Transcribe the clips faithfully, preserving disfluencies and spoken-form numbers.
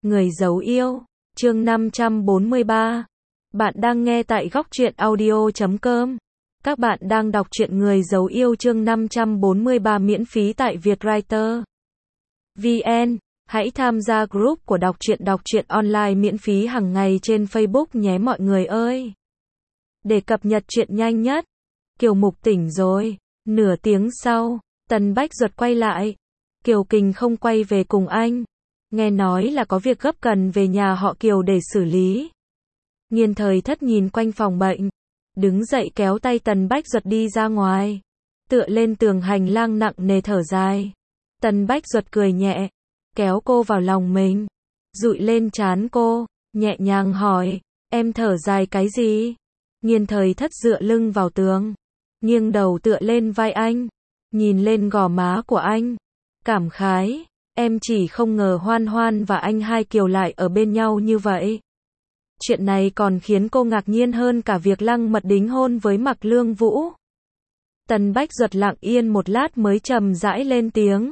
Người giấu yêu, chương năm trăm bốn mươi ba. Bạn đang nghe tại góc truyện audio chấm com. Các bạn đang đọc truyện Người giấu yêu chương năm trăm bốn mươi ba miễn phí tại Vietwriter vê en. Hãy tham gia group của đọc truyện đọc truyện online miễn phí hàng ngày trên Facebook nhé mọi người ơi. Để cập nhật truyện nhanh nhất. Kiều Mục tỉnh rồi. Nửa tiếng sau, Tần Bách Duật quay lại. Kiều Kình không quay về cùng anh. Nghe nói là có việc gấp cần về nhà họ Kiều để xử lý. Nghiên Thời Thất nhìn quanh phòng bệnh, đứng dậy kéo tay Tần Bách Duật đi ra ngoài, tựa lên tường hành lang nặng nề thở dài. Tần Bách Duật cười nhẹ, kéo cô vào lòng mình, dụi lên trán cô, nhẹ nhàng hỏi, em thở dài cái gì? Nghiên Thời Thất dựa lưng vào tường, nghiêng đầu tựa lên vai anh, nhìn lên gò má của anh, cảm khái, em chỉ không ngờ Hoan Hoan và anh hai Kiều lại ở bên nhau như vậy. Chuyện này còn khiến cô ngạc nhiên hơn cả việc Lăng Mật đính hôn với Mạc Lương Vũ. Tần Bách Duật lặng yên một lát mới trầm rãi lên tiếng.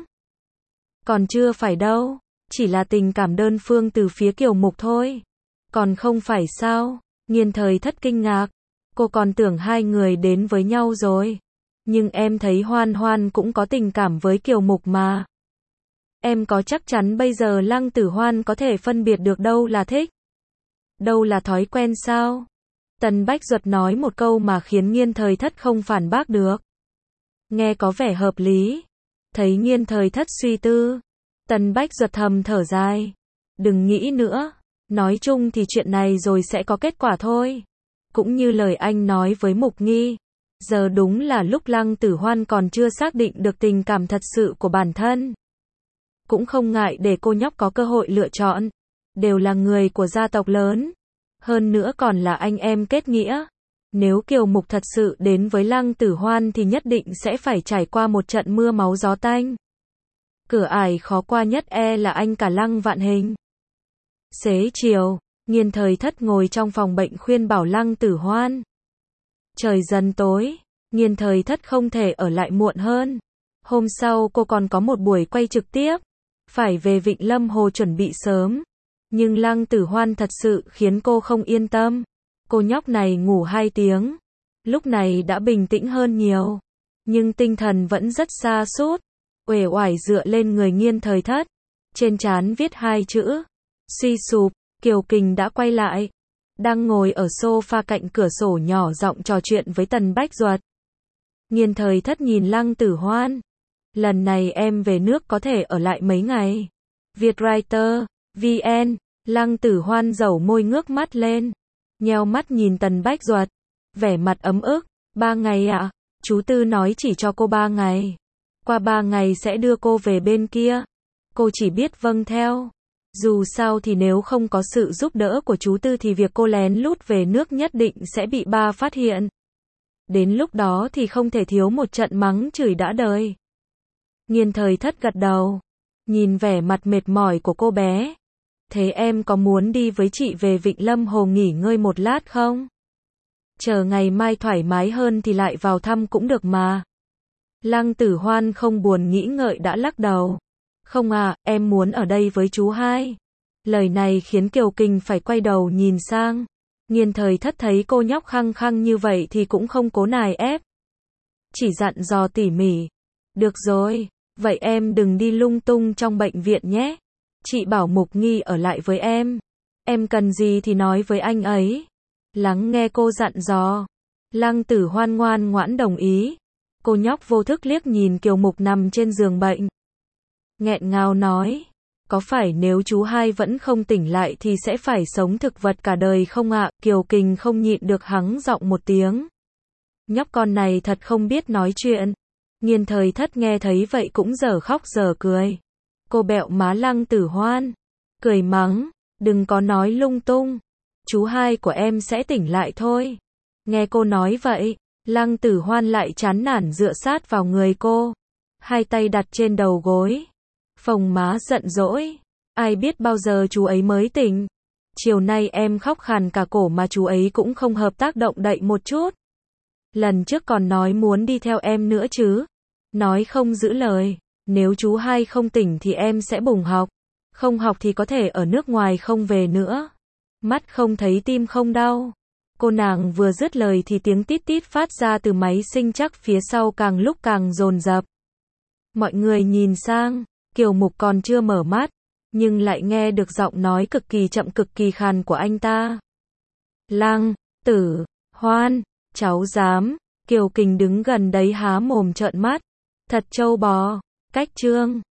Còn chưa phải đâu, chỉ là tình cảm đơn phương từ phía Kiều Mục thôi. Còn không phải sao? Nghiên Thời Thất kinh ngạc, cô còn tưởng hai người đến với nhau rồi. Nhưng em thấy Hoan Hoan cũng có tình cảm với Kiều Mục mà. Em có chắc chắn bây giờ Lăng Tử Hoan có thể phân biệt được đâu là thích, đâu là thói quen sao? Tần Bách Duật nói một câu mà khiến Nghiên Thời Thất không phản bác được. Nghe có vẻ hợp lý. Thấy Nghiên Thời Thất suy tư, Tần Bách Duật thầm thở dài. Đừng nghĩ nữa, nói chung thì chuyện này rồi sẽ có kết quả thôi. Cũng như lời anh nói với Mục Nghi, giờ đúng là lúc Lăng Tử Hoan còn chưa xác định được tình cảm thật sự của bản thân. Cũng không ngại để cô nhóc có cơ hội lựa chọn. Đều là người của gia tộc lớn. Hơn nữa còn là anh em kết nghĩa. Nếu Kiều Mục thật sự đến với Lăng Tử Hoan thì nhất định sẽ phải trải qua một trận mưa máu gió tanh. Cửa ải khó qua nhất e là anh cả Lăng Vạn Hình. Xế chiều, Nghiên Thời Thất ngồi trong phòng bệnh khuyên bảo Lăng Tử Hoan. Trời dần tối, Nghiên Thời Thất không thể ở lại muộn hơn. Hôm sau cô còn có một buổi quay trực tiếp. Phải về Vịnh Lâm Hồ chuẩn bị sớm. Nhưng Lăng Tử Hoan thật sự khiến cô không yên tâm. Cô nhóc này ngủ hai tiếng. Lúc này đã bình tĩnh hơn nhiều. Nhưng tinh thần vẫn rất sa sút. Uể oải dựa lên người Nghiên Thời Thất. Trên trán viết hai chữ. Suy sụp. Kiều Kình đã quay lại. Đang ngồi ở sofa cạnh cửa sổ nhỏ giọng trò chuyện với Tần Bách Duật. Nghiên Thời Thất nhìn Lăng Tử Hoan. Lần này em về nước có thể ở lại mấy ngày. Vietwriter vê en. Lăng Tử Hoan dẩu môi ngước mắt lên. Nheo mắt nhìn Tần Bách Duật. Vẻ mặt ấm ức. Ba ngày ạ? À? Chú Tư nói chỉ cho cô ba ngày. Qua ba ngày sẽ đưa cô về bên kia. Cô chỉ biết vâng theo. Dù sao thì nếu không có sự giúp đỡ của chú Tư thì việc cô lén lút về nước nhất định sẽ bị ba phát hiện. Đến lúc đó thì không thể thiếu một trận mắng chửi đã đời. Nghiên Thời Thất gật đầu. Nhìn vẻ mặt mệt mỏi của cô bé. Thế em có muốn đi với chị về Vịnh Lâm Hồ nghỉ ngơi một lát không? Chờ ngày mai thoải mái hơn thì lại vào thăm cũng được mà. Lăng Tử Hoan không buồn nghĩ ngợi đã lắc đầu. Không à, em muốn ở đây với chú hai. Lời này khiến Kiều Kình phải quay đầu nhìn sang. Nghiên Thời Thất thấy cô nhóc khăng khăng như vậy thì cũng không cố nài ép. Chỉ dặn dò tỉ mỉ. Được rồi, vậy em đừng đi lung tung trong bệnh viện nhé. Chị bảo Mục Nghi ở lại với em. Em cần gì thì nói với anh ấy. Lắng nghe cô dặn dò. Lăng Tử Hoan ngoan ngoãn đồng ý. Cô nhóc vô thức liếc nhìn Kiều Mục nằm trên giường bệnh. Nghẹn ngào nói. Có phải nếu chú hai vẫn không tỉnh lại thì sẽ phải sống thực vật cả đời không ạ? Kiều Kình không nhịn được hắng giọng một tiếng. Nhóc con này thật không biết nói chuyện. Nghiên Thời Thất nghe thấy vậy cũng dở khóc dở cười. Cô bẹo má Lăng Tử Hoan. Cười mắng. Đừng có nói lung tung. Chú hai của em sẽ tỉnh lại thôi. Nghe cô nói vậy, Lăng Tử Hoan lại chán nản dựa sát vào người cô. Hai tay đặt trên đầu gối. Phồng má giận dỗi. Ai biết bao giờ chú ấy mới tỉnh. Chiều nay em khóc khàn cả cổ mà chú ấy cũng không hợp tác động đậy một chút. Lần trước còn nói muốn đi theo em nữa chứ. Nói không giữ lời. Nếu chú hai không tỉnh thì em sẽ bùng học. Không học thì có thể ở nước ngoài không về nữa. Mắt không thấy tim không đau. Cô nàng vừa dứt lời thì tiếng tít tít phát ra từ máy sinh chắc phía sau càng lúc càng dồn dập. Mọi người nhìn sang, Kiều Mục còn chưa mở mắt, nhưng lại nghe được giọng nói cực kỳ chậm cực kỳ khàn của anh ta. Lăng, Tử, Hoan, cháu dám. Kiều Kình đứng gần đấy há mồm trợn mắt. Thật trâu bò. Cách Trương